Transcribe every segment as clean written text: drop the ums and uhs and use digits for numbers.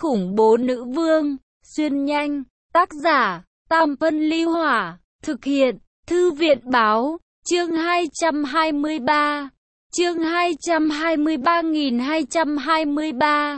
khủng bố nữ vương, xuyên nhanh, tác giả, Tam Phân Ly Hỏa, thực hiện, Thư viện Báo, chương 223, chương 223.223.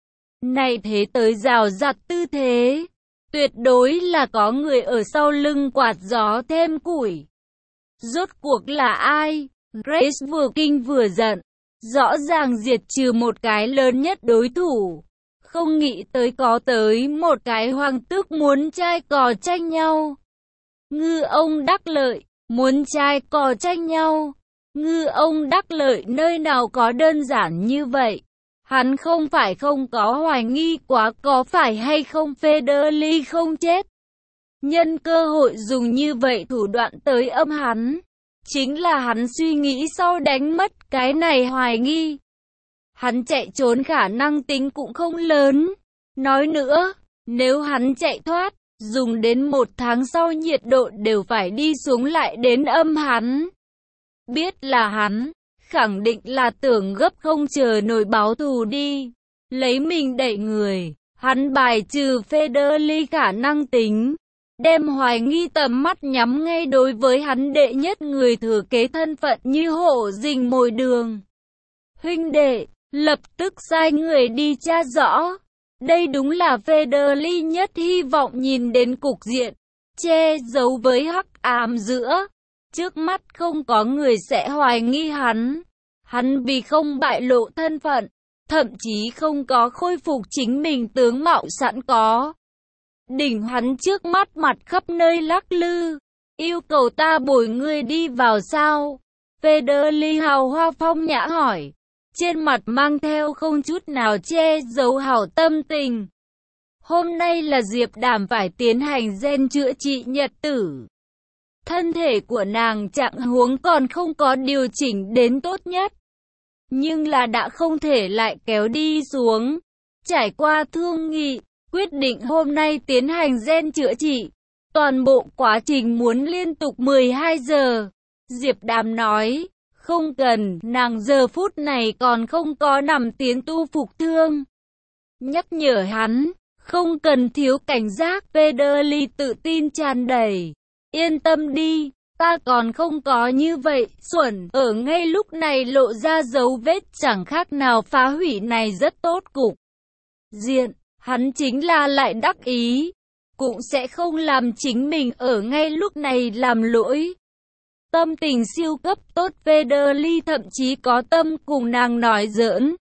Này thế tới rào rạt tư thế, tuyệt đối là có người ở sau lưng quạt gió thêm củi. Rốt cuộc là ai? Grace vừa kinh vừa giận, rõ ràng diệt trừ một cái lớn nhất đối thủ. Không nghĩ tới có tới một cái hoàng tước muốn trai cò tranh nhau. Ngư ông đắc lợi, muốn trai cò tranh nhau. Ngư ông đắc lợi nơi nào có đơn giản như vậy. Hắn không phải không có hoài nghi quá có phải hay không Federly không chết. Nhân cơ hội dùng như vậy thủ đoạn tới âm hắn. Chính là hắn suy nghĩ sau đánh mất cái này hoài nghi. Hắn chạy trốn khả năng tính cũng không lớn. Nói nữa, nếu hắn chạy thoát, dùng đến 1 tháng sau nhiệt độ đều phải đi xuống lại đến âm hắn. Biết là hắn, khẳng định là tưởng gấp không chờ nổi báo thù đi. Lấy mình đẩy người, hắn bài trừ Federly khả năng tính. Đem hoài nghi tầm mắt nhắm ngay đối với hắn đệ nhất người thừa kế thân phận như hổ rình mồi đường. Huynh đệ, lập tức sai người đi tra rõ. Đây đúng là Federly nhất hy vọng nhìn đến cục diện, che giấu với hắc ám giữa. Trước mắt không có người sẽ hoài nghi hắn. Hắn vì không bại lộ thân phận, thậm chí không có khôi phục chính mình tướng mạo sẵn có. Đỉnh hắn trước mắt mặt khắp nơi lắc lư, yêu cầu ta bồi ngươi đi vào sao? Federly hào hoa phong nhã hỏi, trên mặt mang theo không chút nào che giấu hảo tâm tình. Hôm nay là Diệp Đàm phải tiến hành gen chữa trị nhật tử. Thân thể của nàng trạng huống còn không có điều chỉnh đến tốt nhất. Nhưng là đã không thể lại kéo đi xuống. Trải qua thương nghị, quyết định hôm nay tiến hành gen chữa trị. Toàn bộ quá trình muốn liên tục 12 giờ. Diệp Đàm nói, không cần, nàng giờ phút này còn không có nằm tiến tu phục thương. Nhắc nhở hắn, không cần thiếu cảnh giác. Federly tự tin tràn đầy. Yên tâm đi, ta còn không có như vậy, xuẩn, ở ngay lúc này lộ ra dấu vết chẳng khác nào phá hủy này rất tốt cục diện, hắn chính là lại đắc ý, cũng sẽ không làm chính mình ở ngay lúc này làm lỗi. Tâm tình siêu cấp tốt. Federly thậm chí có tâm cùng nàng nói giỡn.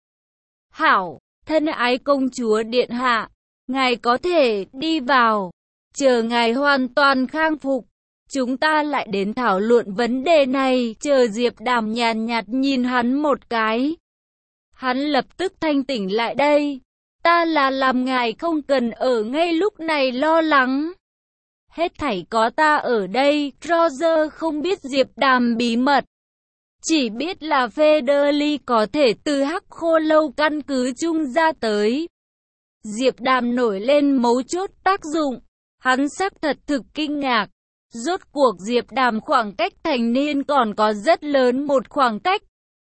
Hảo, thân ái công chúa điện hạ, ngài có thể đi vào, chờ ngài hoàn toàn khang phục. Chúng ta lại đến thảo luận vấn đề này. Chờ Diệp Đàm nhàn nhạt nhìn hắn một cái. Hắn lập tức thanh tỉnh lại đây. Ta là làm ngài không cần ở ngay lúc này lo lắng. Hết thảy có ta ở đây. Roger không biết Diệp Đàm bí mật. Chỉ biết là Federly có thể từ hắc khô lâu căn cứ chung ra tới. Diệp Đàm nổi lên mấu chốt tác dụng. Hắn xác thật thực kinh ngạc. Rốt cuộc Diệp Đàm khoảng cách thành niên còn có rất lớn một khoảng cách.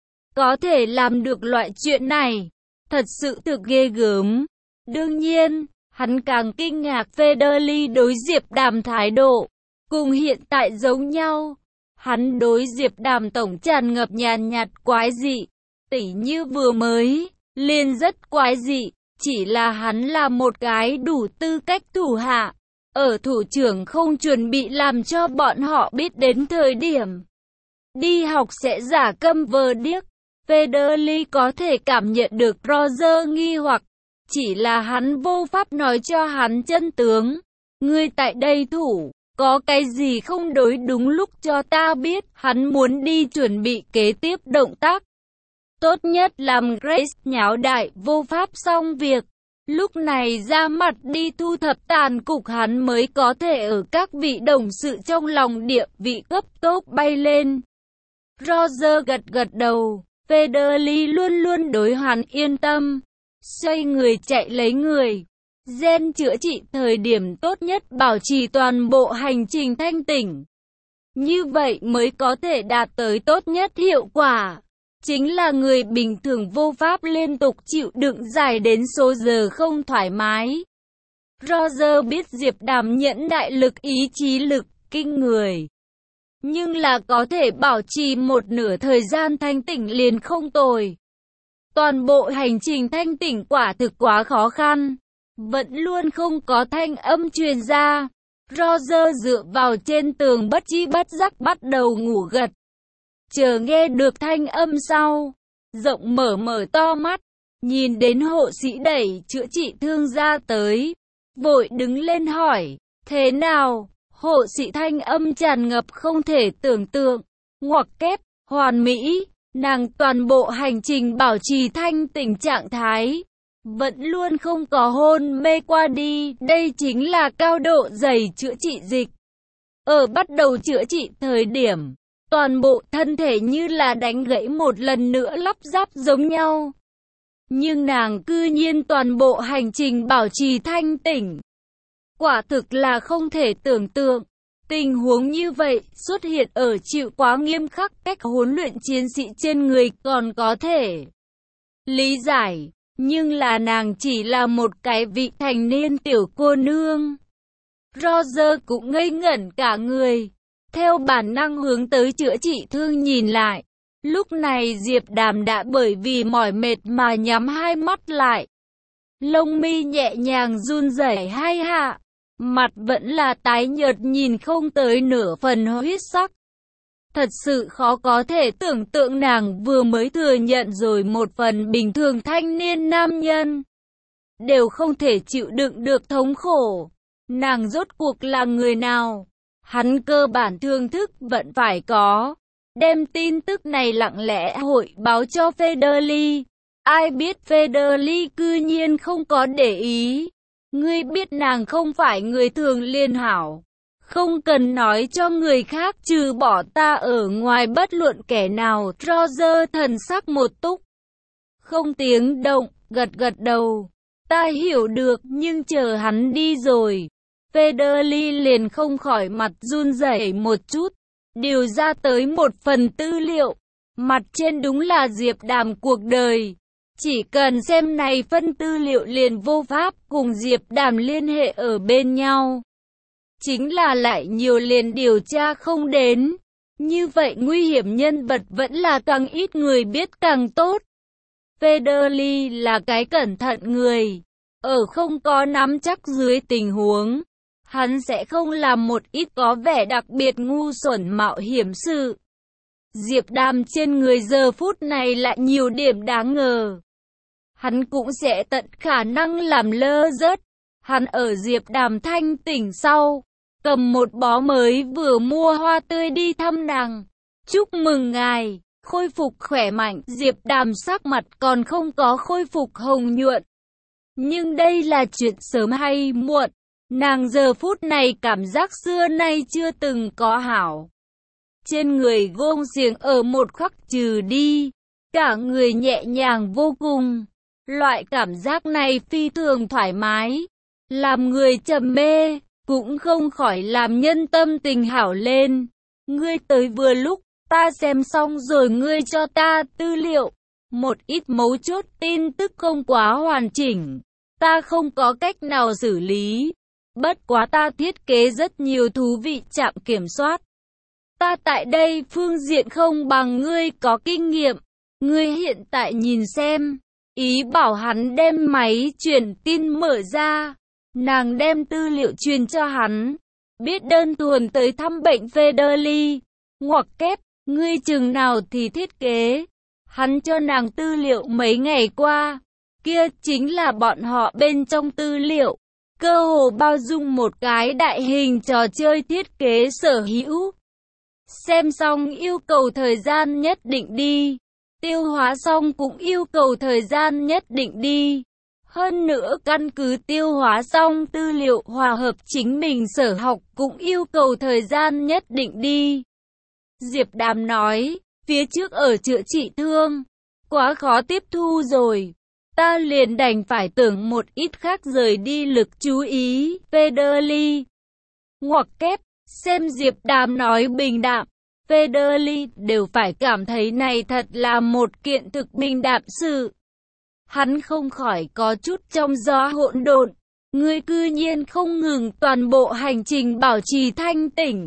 Có thể làm được loại chuyện này, thật sự thực ghê gớm. Đương nhiên, hắn càng kinh ngạc Federly đối Diệp Đàm thái độ, cùng hiện tại giống nhau. Hắn đối Diệp Đàm tổng tràn ngập nhàn nhạt quái dị, tỉ như vừa mới, liền rất quái dị, chỉ là hắn là một cái đủ tư cách thủ hạ. Ở thủ trưởng không chuẩn bị làm cho bọn họ biết đến thời điểm đi học sẽ giả câm vờ điếc. Federly có thể cảm nhận được Roger nghi hoặc, chỉ là hắn vô pháp nói cho hắn chân tướng. Ngươi tại đây thủ, có cái gì không đối đúng lúc cho ta biết. Hắn muốn đi chuẩn bị kế tiếp động tác. Tốt nhất làm Grace nháo đại vô pháp xong việc. Lúc này ra mặt đi thu thập tàn cục hắn mới có thể ở các vị đồng sự trong lòng địa vị cấp tốc bay lên. Roger gật gật đầu, Federly luôn luôn đối hắn yên tâm. Xoay người chạy lấy người. Gen chữa trị thời điểm tốt nhất bảo trì toàn bộ hành trình thanh tỉnh. Như vậy mới có thể đạt tới tốt nhất hiệu quả. chính là người bình thường vô pháp liên tục chịu đựng dài đến số giờ không thoải mái. Roger biết Diệp Đàm nhẫn đại lực ý chí lực kinh người, nhưng là có thể bảo trì một nửa thời gian thanh tỉnh liền không tồi. Toàn bộ hành trình thanh tỉnh quả thực quá khó khăn, vẫn luôn không có thanh âm truyền ra. Roger dựa vào trên tường bất chi bất giác bắt đầu ngủ gật. Chờ nghe được thanh âm sau, rộng mở to mắt, nhìn đến hộ sĩ đẩy chữa trị thương ra tới, vội đứng lên hỏi, thế nào? Hộ sĩ thanh âm tràn ngập không thể tưởng tượng, ngoặc kép, hoàn mỹ, nàng toàn bộ hành trình bảo trì thanh tỉnh trạng thái, vẫn luôn không có hôn mê qua đi, đây chính là cao độ dày chữa trị dịch. Ở bắt đầu chữa trị thời điểm, toàn bộ thân thể như là đánh gãy một lần nữa lắp ráp giống nhau. Nhưng nàng cư nhiên toàn bộ hành trình bảo trì thanh tỉnh. Quả thực là không thể tưởng tượng. Tình huống như vậy xuất hiện ở chịu quá nghiêm khắc cách huấn luyện chiến sĩ trên người còn có thể lý giải. Nhưng là nàng chỉ là một cái vị thành niên tiểu cô nương. Roger cũng ngây ngẩn cả người. Theo bản năng hướng tới chữa trị thương nhìn lại. Lúc này Diệp Đàm đã bởi vì mỏi mệt mà nhắm hai mắt lại. Lông mi nhẹ nhàng run rẩy hai hạ. Mặt vẫn là tái nhợt nhìn không tới nửa phần huyết sắc. Thật sự khó có thể tưởng tượng nàng vừa mới thừa nhận rồi một phần bình thường thanh niên nam nhân đều không thể chịu đựng được thống khổ. Nàng rốt cuộc là người nào? Hắn cơ bản thương thức vẫn phải có. Đem tin tức này lặng lẽ hội báo cho Federly. Ai biết Federly cư nhiên không có để ý. Ngươi biết nàng không phải người thường liền hảo. Không cần nói cho người khác trừ bỏ ta ở ngoài bất luận kẻ nào. Roger thần sắc một túc. Không tiếng động, gật đầu. Ta hiểu được nhưng chờ hắn đi rồi. Federly liền không khỏi mặt run rẩy một chút. Điều ra tới một phần tư liệu. Mặt trên đúng là Diệp Đàm cuộc đời. Chỉ cần xem này phân tư liệu liền vô pháp cùng Diệp Đàm liên hệ ở bên nhau. Chính là lại nhiều liền điều tra không đến. Như vậy nguy hiểm nhân vật vẫn là càng ít người biết càng tốt. Federly là cái cẩn thận người. Ở không có nắm chắc dưới tình huống, hắn sẽ không làm một ít có vẻ đặc biệt ngu xuẩn mạo hiểm sự. Diệp Đàm trên người giờ phút này lại nhiều điểm đáng ngờ. Hắn cũng sẽ tận khả năng làm lơ rớt. Hắn ở Diệp Đàm thanh tỉnh sau, cầm một bó mới vừa mua hoa tươi đi thăm nàng. Chúc mừng ngài, khôi phục khỏe mạnh. Diệp Đàm sắc mặt còn không có khôi phục hồng nhuận. Nhưng đây là chuyện sớm hay muộn. Nàng giờ phút này cảm giác xưa nay chưa từng có hảo. Trên người gông xiềng ở một khắc trừ đi, cả người nhẹ nhàng vô cùng. Loại cảm giác này phi thường thoải mái, làm người trầm mê, cũng không khỏi làm nhân tâm tình hảo lên. Ngươi tới vừa lúc, ta xem xong rồi ngươi cho ta tư liệu. Một ít mấu chốt tin tức không quá hoàn chỉnh, ta không có cách nào xử lý. Bất quá ta thiết kế rất nhiều thú vị trạm kiểm soát. Ta tại đây phương diện không bằng ngươi có kinh nghiệm. Ngươi hiện tại nhìn xem. Ý bảo hắn đem máy truyền tin mở ra. Nàng đem tư liệu truyền cho hắn. Biết đơn thuần tới thăm bệnh Federly. Ngoặc kép, ngươi chừng nào thì thiết kế. Hắn cho nàng tư liệu mấy ngày qua. Kia chính là bọn họ bên trong tư liệu. Cơ hồ bao dung một cái đại hình trò chơi thiết kế sở hữu. Xem xong yêu cầu thời gian nhất định đi. Tiêu hóa xong cũng yêu cầu thời gian nhất định đi. Hơn nữa căn cứ tiêu hóa xong tư liệu hòa hợp chính mình sở học cũng yêu cầu thời gian nhất định đi. Diệp Đàm nói, phía trước ở chữa trị thương, quá khó tiếp thu rồi. Ta liền đành phải tưởng một ít khác rời đi lực chú ý. Federly. Ngoặc kép, xem Diệp Đàm nói bình đạm. Federley đều phải cảm thấy này thật là một kiện thực bình đạm sự. Hắn không khỏi có chút trong gió hỗn độn. Ngươi cư nhiên không ngừng toàn bộ hành trình bảo trì thanh tỉnh.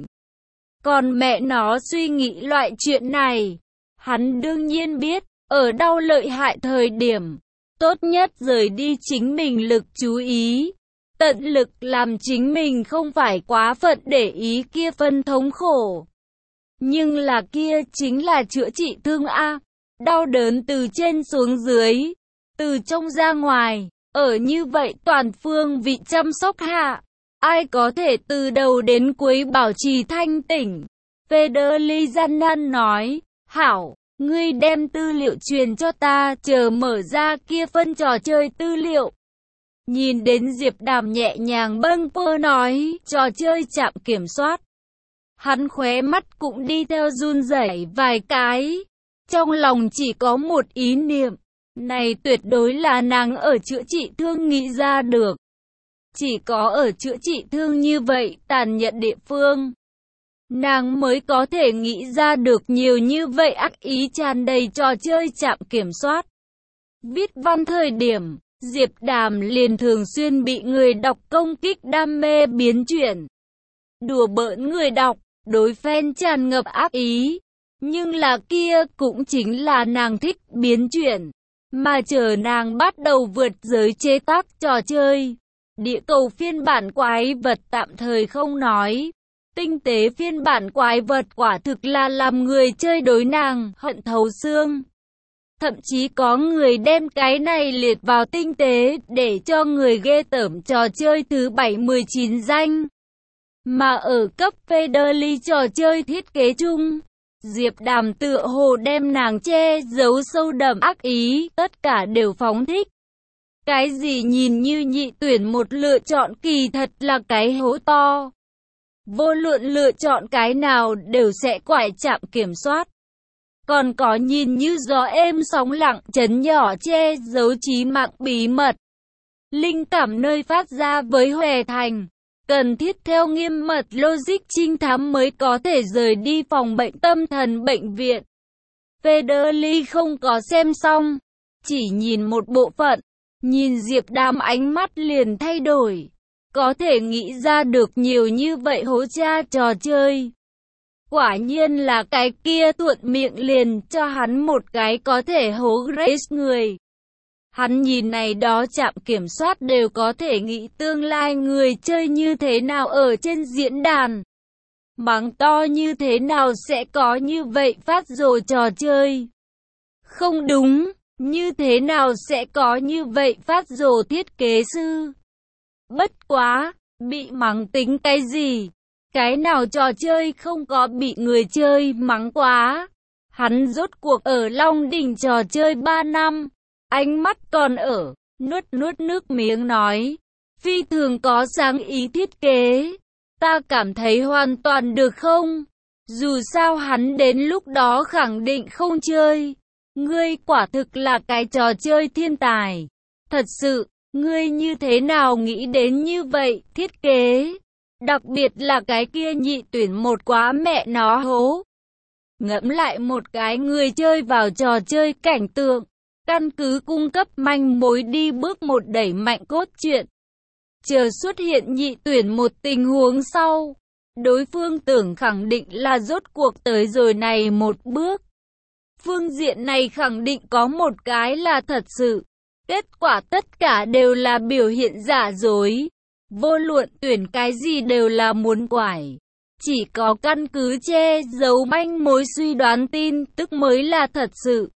Còn mẹ nó suy nghĩ loại chuyện này. Hắn đương nhiên biết, ở đau lợi hại thời điểm, tốt nhất rời đi chính mình lực chú ý. Tận lực làm chính mình không phải quá phận để ý kia phân thống khổ. Nhưng là kia chính là chữa trị thương A. Đau đớn từ trên xuống dưới, từ trong ra ngoài. Ở như vậy toàn phương vị chăm sóc hạ, ai có thể từ đầu đến cuối bảo trì thanh tỉnh. Federley gian nan nói, hảo, ngươi đem tư liệu truyền cho ta, chờ mở ra kia phân trò chơi tư liệu. Nhìn đến Diệp Đàm nhẹ nhàng bâng quơ nói, trò chơi trạm kiểm soát. Hắn khóe mắt cũng đi theo run rẩy vài cái. Trong lòng chỉ có một ý niệm. Này tuyệt đối là nàng ở chữa trị thương nghĩ ra được. Chỉ có ở chữa trị thương như vậy tàn nhẫn địa phương, nàng mới có thể nghĩ ra được nhiều như vậy ác ý tràn đầy trò chơi trạm kiểm soát. Viết văn thời điểm, Diệp Đàm liền thường xuyên bị người đọc công kích đam mê biến chuyển. Đùa bỡn người đọc, đối fan tràn ngập ác ý. Nhưng là kia cũng chính là nàng thích biến chuyển. Mà chờ nàng bắt đầu vượt giới chế tác trò chơi. Địa cầu phiên bản quái vật tạm thời không nói. Tinh tế phiên bản quái vật quả thực là làm người chơi đối nàng hận thấu xương. Thậm chí có người đem cái này liệt vào tinh tế để cho người ghê tởm trò chơi thứ 719 danh. Mà ở cấp Federley trò chơi thiết kế chung, Diệp Đàm tựa hồ đem nàng che giấu sâu đậm ác ý, tất cả đều phóng thích. Cái gì nhìn như nhị tuyển một lựa chọn kỳ thật là cái hố to. Vô luận lựa chọn cái nào đều sẽ quải trạm kiểm soát. Còn có nhìn như gió êm sóng lặng chấn nhỏ che giấu chí mạng bí mật. Linh cảm nơi phát ra với Huệ Thành. Cần thiết theo nghiêm mật logic trinh thám mới có thể rời đi phòng bệnh tâm thần bệnh viện. Federley không có xem xong, chỉ nhìn một bộ phận, nhìn Diệp Đàm ánh mắt liền thay đổi. Có thể nghĩ ra được nhiều như vậy hố cha trò chơi. Quả nhiên là cái kia thuận miệng liền cho hắn một cái có thể hố Grace người. Hắn nhìn này đó trạm kiểm soát đều có thể nghĩ tương lai người chơi như thế nào ở trên diễn đàn. Mắng to như thế nào sẽ có như vậy phát rồ trò chơi. Không đúng, như thế nào sẽ có như vậy phát rồ thiết kế sư. Bất quá, bị mắng tính cái gì? Cái nào trò chơi không có bị người chơi mắng quá. Hắn rốt cuộc ở Long Đỉnh trò chơi 3 năm. Ánh mắt còn ở, nuốt nước miếng nói. Phi thường có sáng ý thiết kế. Ta cảm thấy hoàn toàn được không? Dù sao hắn đến lúc đó khẳng định không chơi. Ngươi quả thực là cái trò chơi thiên tài. Thật sự, ngươi như thế nào nghĩ đến như vậy, thiết kế? Đặc biệt là cái kia nhị tuyển một quá mẹ nó hố. Ngẫm lại một cái người chơi vào trò chơi cảnh tượng. Căn cứ cung cấp manh mối đi bước một đẩy mạnh cốt truyện. Chờ xuất hiện nhị tuyển một tình huống sau. Đối phương tưởng khẳng định là rốt cuộc tới rồi này một bước. Phương diện này khẳng định có một cái là thật sự. Kết quả tất cả đều là biểu hiện giả dối. Vô luận tuyển cái gì đều là muốn quải. Chỉ có căn cứ che giấu manh mối suy đoán tin tức mới là thật sự.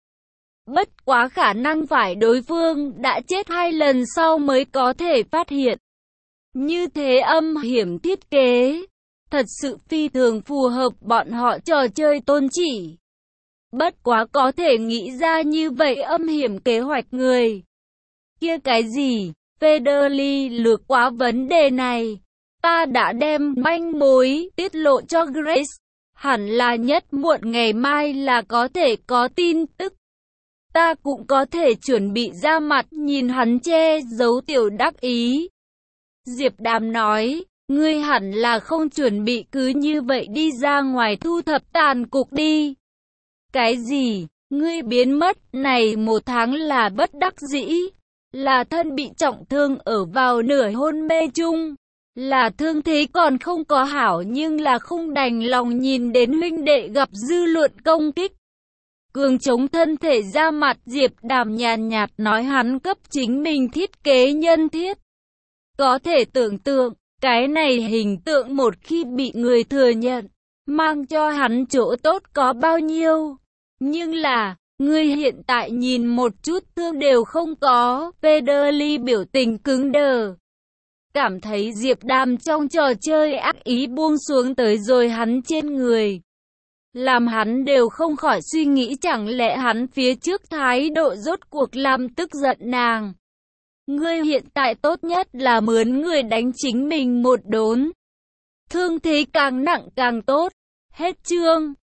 Bất quá khả năng phải đối phương đã chết 2 lần sau mới có thể phát hiện. Như thế âm hiểm thiết kế, thật sự phi thường phù hợp bọn họ trò chơi tôn chỉ. Bất quá có thể nghĩ ra như vậy âm hiểm kế hoạch người. Kia cái gì, Federley lược quá vấn đề này. Ta đã đem manh mối tiết lộ cho Grace. Hẳn là nhất muộn ngày mai là có thể có tin tức. Ta cũng có thể chuẩn bị ra mặt nhìn hắn che giấu tiểu đắc ý. Diệp Đàm nói, Ngươi hẳn là không chuẩn bị cứ như vậy đi ra ngoài thu thập tàn cục đi. Cái gì? Ngươi biến mất này 1 tháng là bất đắc dĩ. Là thân bị trọng thương ở vào nửa hôn mê chung. Là thương thế còn không có hảo nhưng là không đành lòng nhìn đến huynh đệ gặp dư luận công kích. Cường chống thân thể ra mặt, Diệp Đàm nhàn nhạt nói hắn cấp chính mình thiết kế nhân thiết. Có thể tưởng tượng, cái này hình tượng một khi bị người thừa nhận, mang cho hắn chỗ tốt có bao nhiêu. Nhưng là, ngươi hiện tại nhìn một chút thương đều không có. Federly biểu tình cứng đờ. Cảm thấy Diệp Đàm trong trò chơi ác ý buông xuống tới rồi hắn trên người. Làm hắn đều không khỏi suy nghĩ chẳng lẽ hắn phía trước thái độ rốt cuộc làm tức giận nàng. Ngươi hiện tại tốt nhất là mướn người đánh chính mình một đốn. Thương thế càng nặng càng tốt. Hết chương.